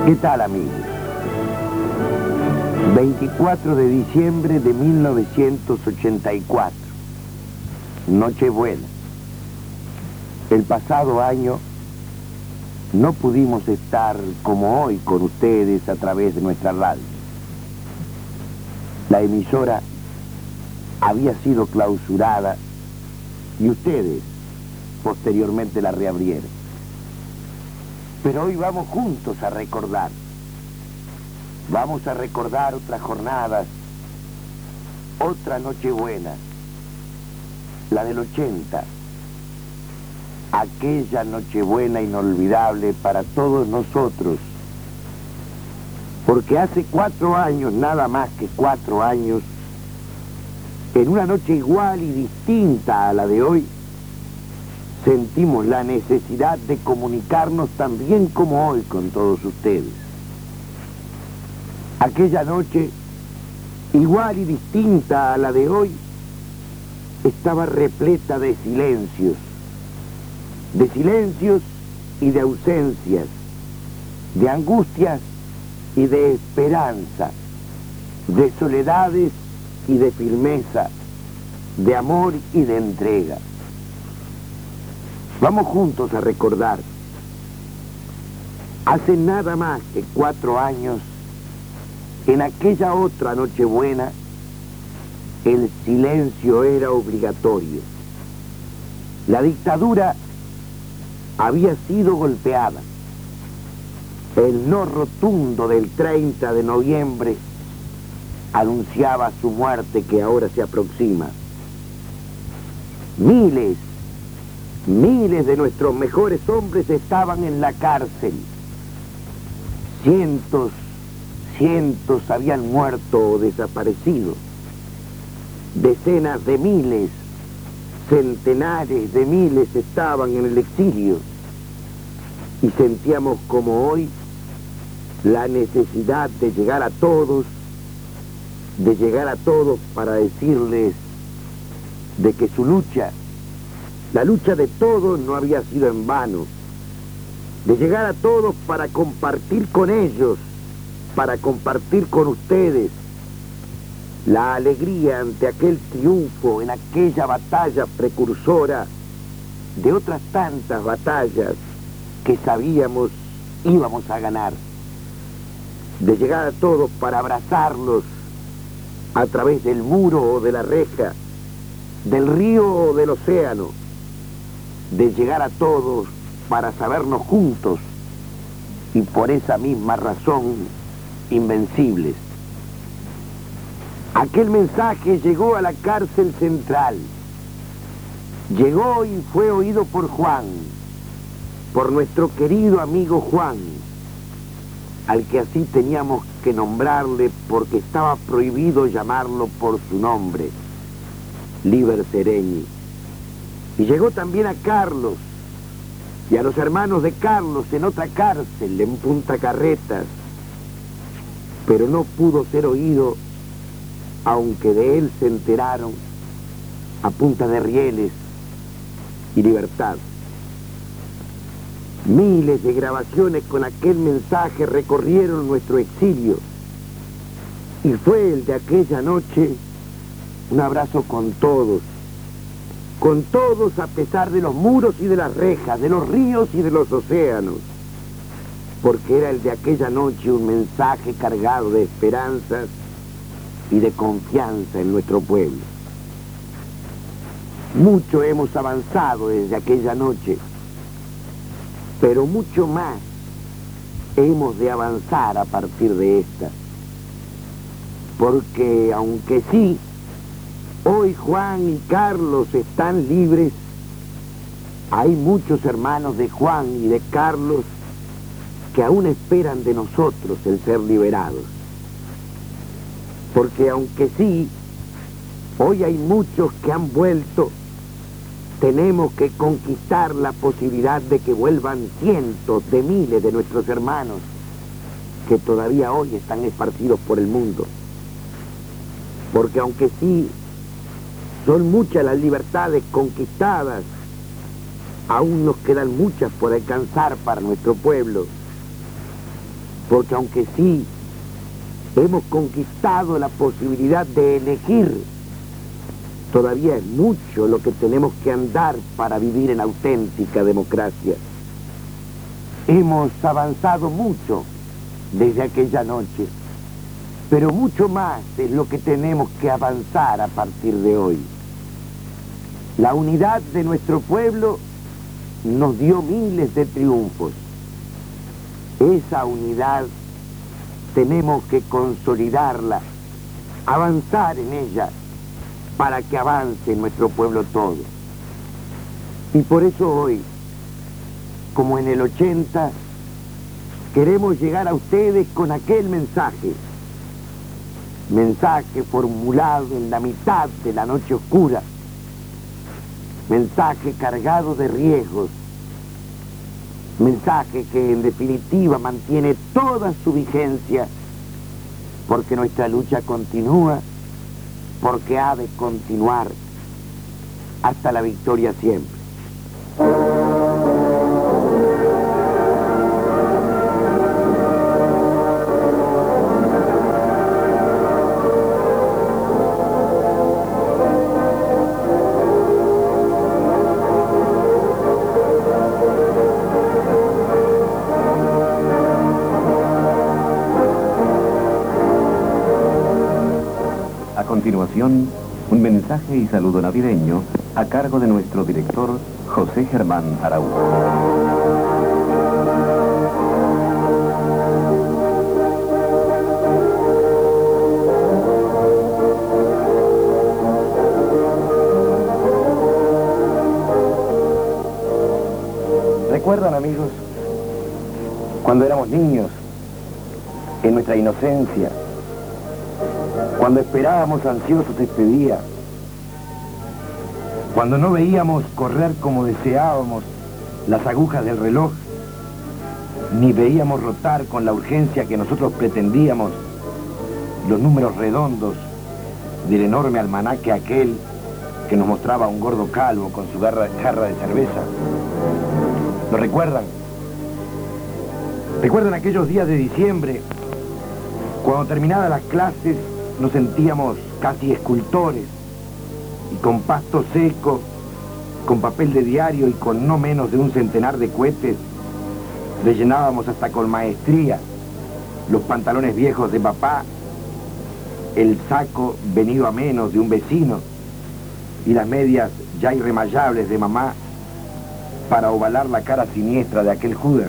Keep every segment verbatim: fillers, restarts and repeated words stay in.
¿Qué tal, amigos? veinticuatro de diciembre de mil novecientos ochenta y cuatro. Nochebuena. El pasado año no pudimos estar como hoy con ustedes a través de nuestra radio. La emisora había sido clausurada y ustedes posteriormente la reabrieron. Pero hoy vamos juntos a recordar. Vamos a recordar otras jornadas, otra Nochebuena, la del ochenta, aquella Nochebuena inolvidable para todos nosotros, porque hace cuatro años, nada más que cuatro años, en una noche igual y distinta a la de hoy, sentimos la necesidad de comunicarnos tan bien como hoy con todos ustedes. Aquella noche, igual y distinta a la de hoy, estaba repleta de silencios, de silencios y de ausencias, de angustias y de esperanza, de soledades y de firmeza, de amor y de entrega. Vamos juntos a recordar. Hace nada más que cuatro años, en aquella otra Nochebuena, el silencio era obligatorio. La dictadura había sido golpeada. El no rotundo del treinta de noviembre anunciaba su muerte, que ahora se aproxima. Miles, miles de nuestros mejores hombres estaban en la cárcel. Cientos, cientos habían muerto o desaparecido. Decenas de miles, centenares de miles estaban en el exilio. Y sentíamos como hoy la necesidad de llegar a todos, de llegar a todos para decirles de que su lucha, la lucha de todos no había sido en vano, de llegar a todos para compartir con ellos, para compartir con ustedes la alegría ante aquel triunfo en aquella batalla precursora de otras tantas batallas que sabíamos íbamos a ganar, de llegar a todos para abrazarlos a través del muro o de la reja, del río o del océano, de llegar a todos para sabernos juntos y por esa misma razón invencibles. Aquel mensaje llegó a la cárcel central, llegó y fue oído por Juan, por nuestro querido amigo Juan, al que así teníamos que nombrarle porque estaba prohibido llamarlo por su nombre, Liber Seregni. Y llegó también a Carlos y a los hermanos de Carlos en otra cárcel, en Punta Carretas, pero no pudo ser oído, aunque de él se enteraron a punta de rieles y libertad. Miles de grabaciones con aquel mensaje recorrieron nuestro exilio y fue el de aquella noche un abrazo con todos, con todos a pesar de los muros y de las rejas, de los ríos y de los océanos, porque era el de aquella noche un mensaje cargado de esperanzas y de confianza en nuestro pueblo. Mucho hemos avanzado desde aquella noche, pero mucho más hemos de avanzar a partir de esta. Porque aunque sí, hoy Juan y Carlos están libres, hay muchos hermanos de Juan y de Carlos que aún esperan de nosotros el ser liberados. Porque aunque sí, hoy hay muchos que han vuelto, tenemos que conquistar la posibilidad de que vuelvan cientos de miles de nuestros hermanos que todavía hoy están esparcidos por el mundo. Porque aunque sí, son muchas las libertades conquistadas, aún nos quedan muchas por alcanzar para nuestro pueblo. Porque aunque sí hemos conquistado la posibilidad de elegir, todavía es mucho lo que tenemos que andar para vivir en auténtica democracia. Hemos avanzado mucho desde aquella noche, pero mucho más es lo que tenemos que avanzar a partir de hoy. La unidad de nuestro pueblo nos dio miles de triunfos. Esa unidad tenemos que consolidarla, avanzar en ella, para que avance nuestro pueblo todo. Y por eso hoy, como en el ochenta, queremos llegar a ustedes con aquel mensaje. Mensaje formulado en la mitad de la noche oscura. Mensaje cargado de riesgos. Mensaje que en definitiva mantiene toda su vigencia, porque nuestra lucha continúa, porque ha de continuar hasta la victoria siempre. A continuación, un mensaje y saludo navideño a cargo de nuestro director José Germán Araújo. ¿Recuerdan, amigos, cuando éramos niños, en nuestra inocencia, cuando esperábamos ansiosos este día, cuando no veíamos correr como deseábamos las agujas del reloj, ni veíamos rotar con la urgencia que nosotros pretendíamos los números redondos del enorme almanaque aquel que nos mostraba un gordo calvo con su garra, jarra de cerveza? ¿Lo recuerdan? ¿Recuerdan aquellos días de diciembre, cuando terminadas las clases nos sentíamos casi escultores, y con pasto seco, con papel de diario y con no menos de un centenar de cohetes, rellenábamos hasta con maestría los pantalones viejos de papá, el saco venido a menos de un vecino y las medias ya irremayables de mamá para ovalar la cara siniestra de aquel Judas?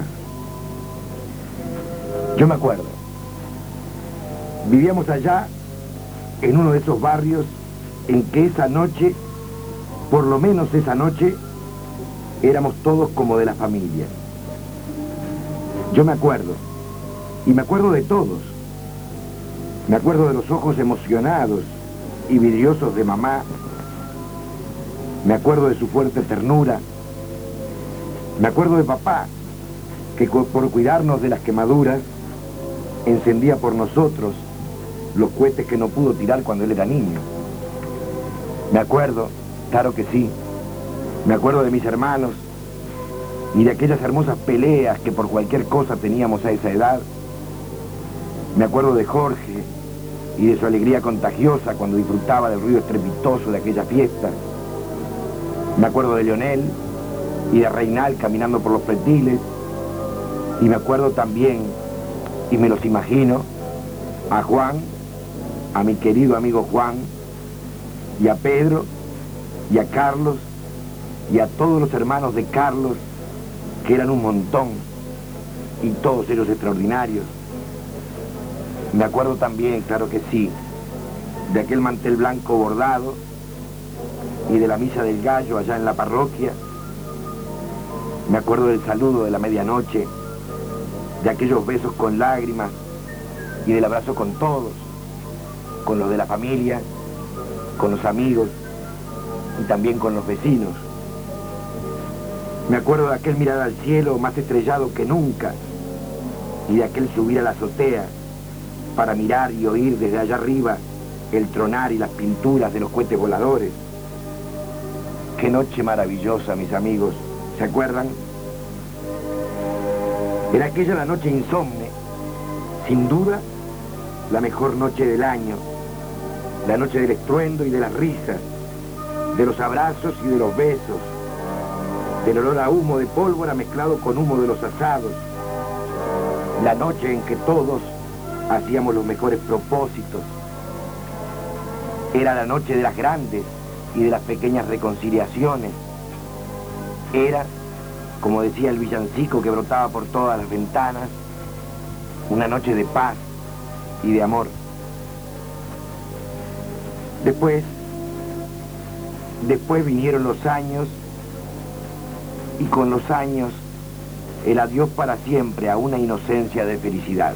Yo me acuerdo. Vivíamos allá en uno de esos barrios en que esa noche, por lo menos esa noche, éramos todos como de la familia. Yo me acuerdo, y me acuerdo de todos. Me acuerdo de los ojos emocionados y vidriosos de mamá. Me acuerdo de su fuerte ternura. Me acuerdo de papá, que por cuidarnos de las quemaduras, encendía por nosotros los cohetes que no pudo tirar cuando él era niño. Me acuerdo, claro que sí, me acuerdo de mis hermanos y de aquellas hermosas peleas que por cualquier cosa teníamos a esa edad. Me acuerdo de Jorge y de su alegría contagiosa cuando disfrutaba del ruido estrepitoso de aquella fiesta. Me acuerdo de Leonel y de Reinal caminando por los pretiles. Y me acuerdo también, y me los imagino, a Juan, a mi querido amigo Juan, y a Pedro, y a Carlos, y a todos los hermanos de Carlos, que eran un montón, y todos ellos extraordinarios. Me acuerdo también, claro que sí, de aquel mantel blanco bordado, y de la misa del gallo allá en la parroquia. Me acuerdo del saludo de la medianoche, de aquellos besos con lágrimas, y del abrazo con todos, con los de la familia, con los amigos y también con los vecinos. Me acuerdo de aquel mirar al cielo más estrellado que nunca y de aquel subir a la azotea para mirar y oír desde allá arriba el tronar y las pinturas de los cohetes voladores. Qué noche maravillosa, mis amigos, ¿se acuerdan? Era aquella la noche insomne Sin duda, la mejor noche del año, la noche del estruendo y de las risas, de los abrazos y de los besos, del olor a humo de pólvora mezclado con humo de los asados, la noche en que todos hacíamos los mejores propósitos. Era la noche de las grandes y de las pequeñas reconciliaciones. Era, como decía el villancico que brotaba por todas las ventanas, una noche de paz y de amor. Después, después vinieron los años, y con los años, el adiós para siempre a una inocencia de felicidad.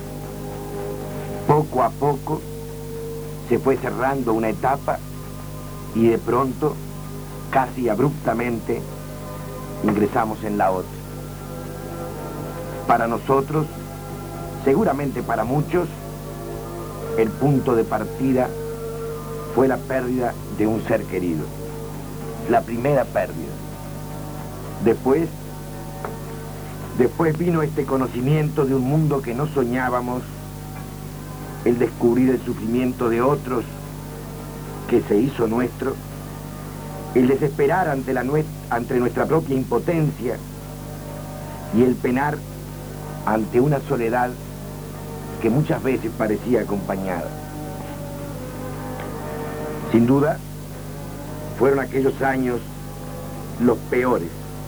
Poco a poco, se fue cerrando una etapa, y de pronto, casi abruptamente, ingresamos en la otra. Para nosotros, seguramente para muchos, el punto de partida fue la pérdida de un ser querido. La primera pérdida. Después, después vino este conocimiento de un mundo que no soñábamos, el descubrir el sufrimiento de otros que se hizo nuestro, el desesperar ante, la nue- ante nuestra propia impotencia y el penar ante una soledad que muchas veces parecía acompañada. Sin duda, fueron aquellos años los peores.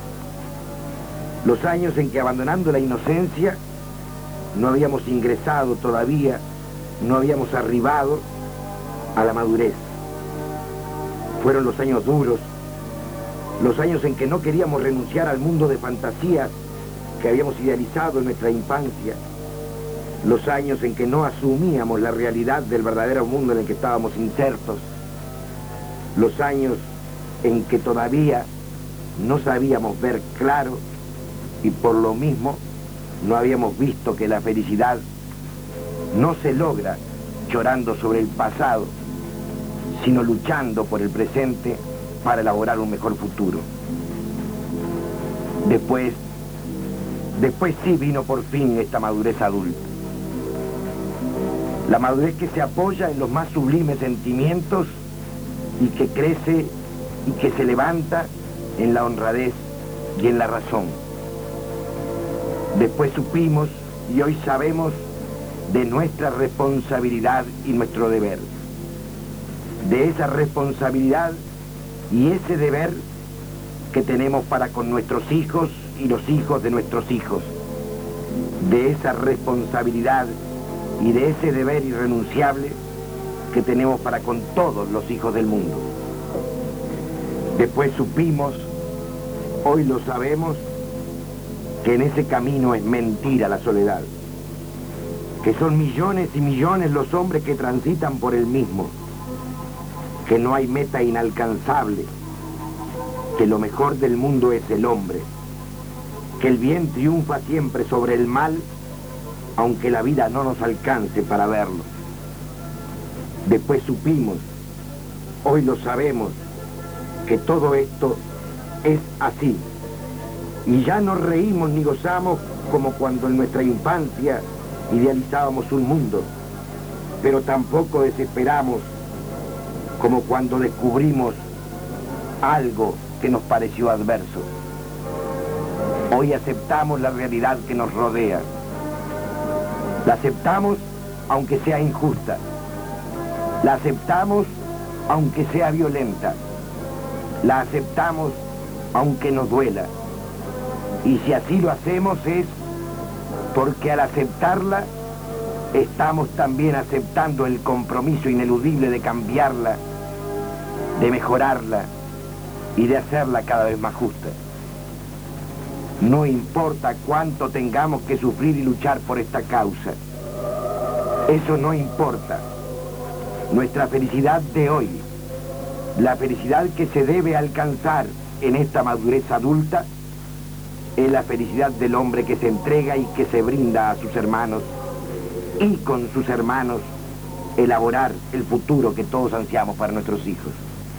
Los años en que, abandonando la inocencia, no habíamos ingresado todavía, no habíamos arribado a la madurez. Fueron los años duros, los años en que no queríamos renunciar al mundo de fantasías que habíamos idealizado en nuestra infancia, los años en que no asumíamos la realidad del verdadero mundo en el que estábamos insertos, los años en que todavía no sabíamos ver claro y por lo mismo no habíamos visto que la felicidad no se logra llorando sobre el pasado, sino luchando por el presente para elaborar un mejor futuro. Después, después sí vino por fin esta madurez adulta. La madurez que se apoya en los más sublimes sentimientos y que crece y que se levanta en la honradez y en la razón. Después supimos y hoy sabemos de nuestra responsabilidad y nuestro deber. De esa responsabilidad y ese deber que tenemos para con nuestros hijos y los hijos de nuestros hijos. De esa responsabilidad y de ese deber irrenunciable que tenemos para con todos los hijos del mundo. Después supimos, hoy lo sabemos, que en ese camino es mentira la soledad, que son millones y millones los hombres que transitan por el mismo, que no hay meta inalcanzable, que lo mejor del mundo es el hombre, que el bien triunfa siempre sobre el mal, aunque la vida no nos alcance para verlo. Después supimos, hoy lo sabemos, que todo esto es así. Y ya no reímos ni gozamos como cuando en nuestra infancia idealizábamos un mundo, pero tampoco desesperamos como cuando descubrimos algo que nos pareció adverso. Hoy aceptamos la realidad que nos rodea. La aceptamos aunque sea injusta. La aceptamos aunque sea violenta. La aceptamos aunque nos duela. Y si así lo hacemos es porque al aceptarla estamos también aceptando el compromiso ineludible de cambiarla, de mejorarla y de hacerla cada vez más justa. No importa cuánto tengamos que sufrir y luchar por esta causa. Eso no importa. Nuestra felicidad de hoy, la felicidad que se debe alcanzar en esta madurez adulta, es la felicidad del hombre que se entrega y que se brinda a sus hermanos y con sus hermanos elaborar el futuro que todos ansiamos para nuestros hijos.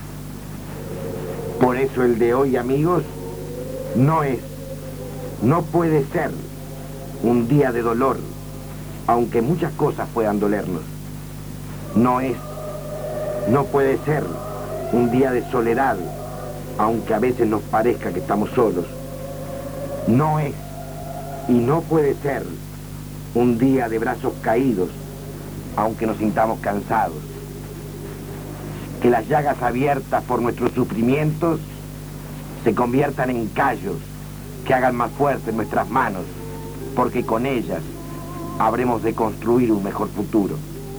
Por eso el de hoy, amigos, no es, no puede ser un día de dolor, aunque muchas cosas puedan dolernos. No es, no puede ser un día de soledad, aunque a veces nos parezca que estamos solos. No es y no puede ser un día de brazos caídos, aunque nos sintamos cansados. Que las llagas abiertas por nuestros sufrimientos se conviertan en callos que hagan más fuertes nuestras manos, porque con ellas habremos de construir un mejor futuro.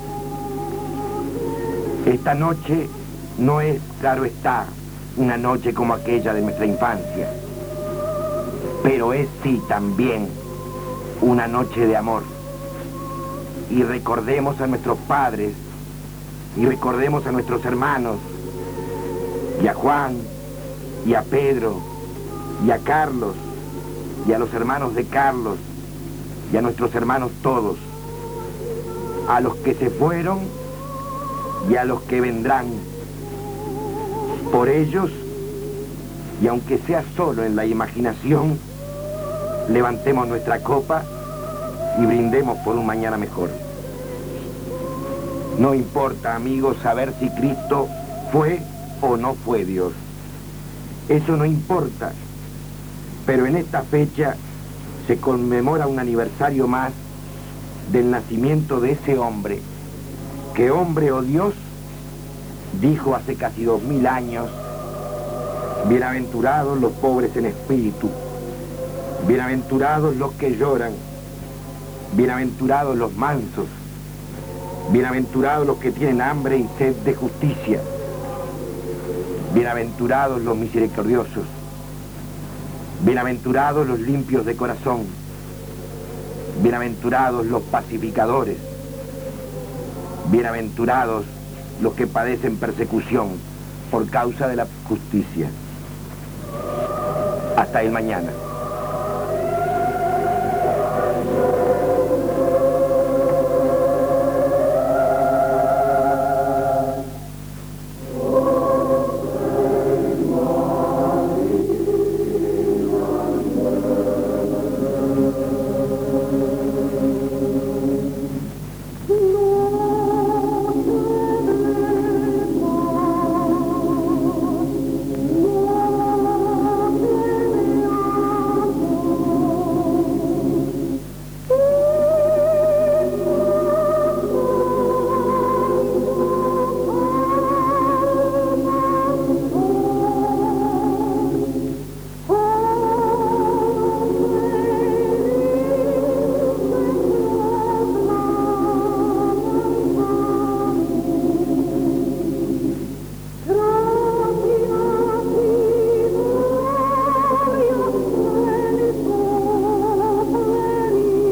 Esta noche no es, claro está, una noche como aquella de nuestra infancia, pero es sí también una noche de amor. Y recordemos a nuestros padres, y recordemos a nuestros hermanos, y a Juan, y a Pedro, y a Carlos, y a los hermanos de Carlos, y a nuestros hermanos todos, a los que se fueron y a los que vendrán. Por ellos, y aunque sea solo en la imaginación, levantemos nuestra copa y brindemos por un mañana mejor. No importa, amigos, saber si Cristo fue o no fue Dios. Eso no importa. Pero en esta fecha se conmemora un aniversario más del nacimiento de ese hombre, que hombre o Dios dijo hace casi dos mil años: bienaventurados los pobres en espíritu, bienaventurados los que lloran, bienaventurados los mansos, bienaventurados los que tienen hambre y sed de justicia, bienaventurados los misericordiosos, bienaventurados los limpios de corazón, bienaventurados los pacificadores, bienaventurados los que padecen persecución por causa de la justicia. Hasta el mañana.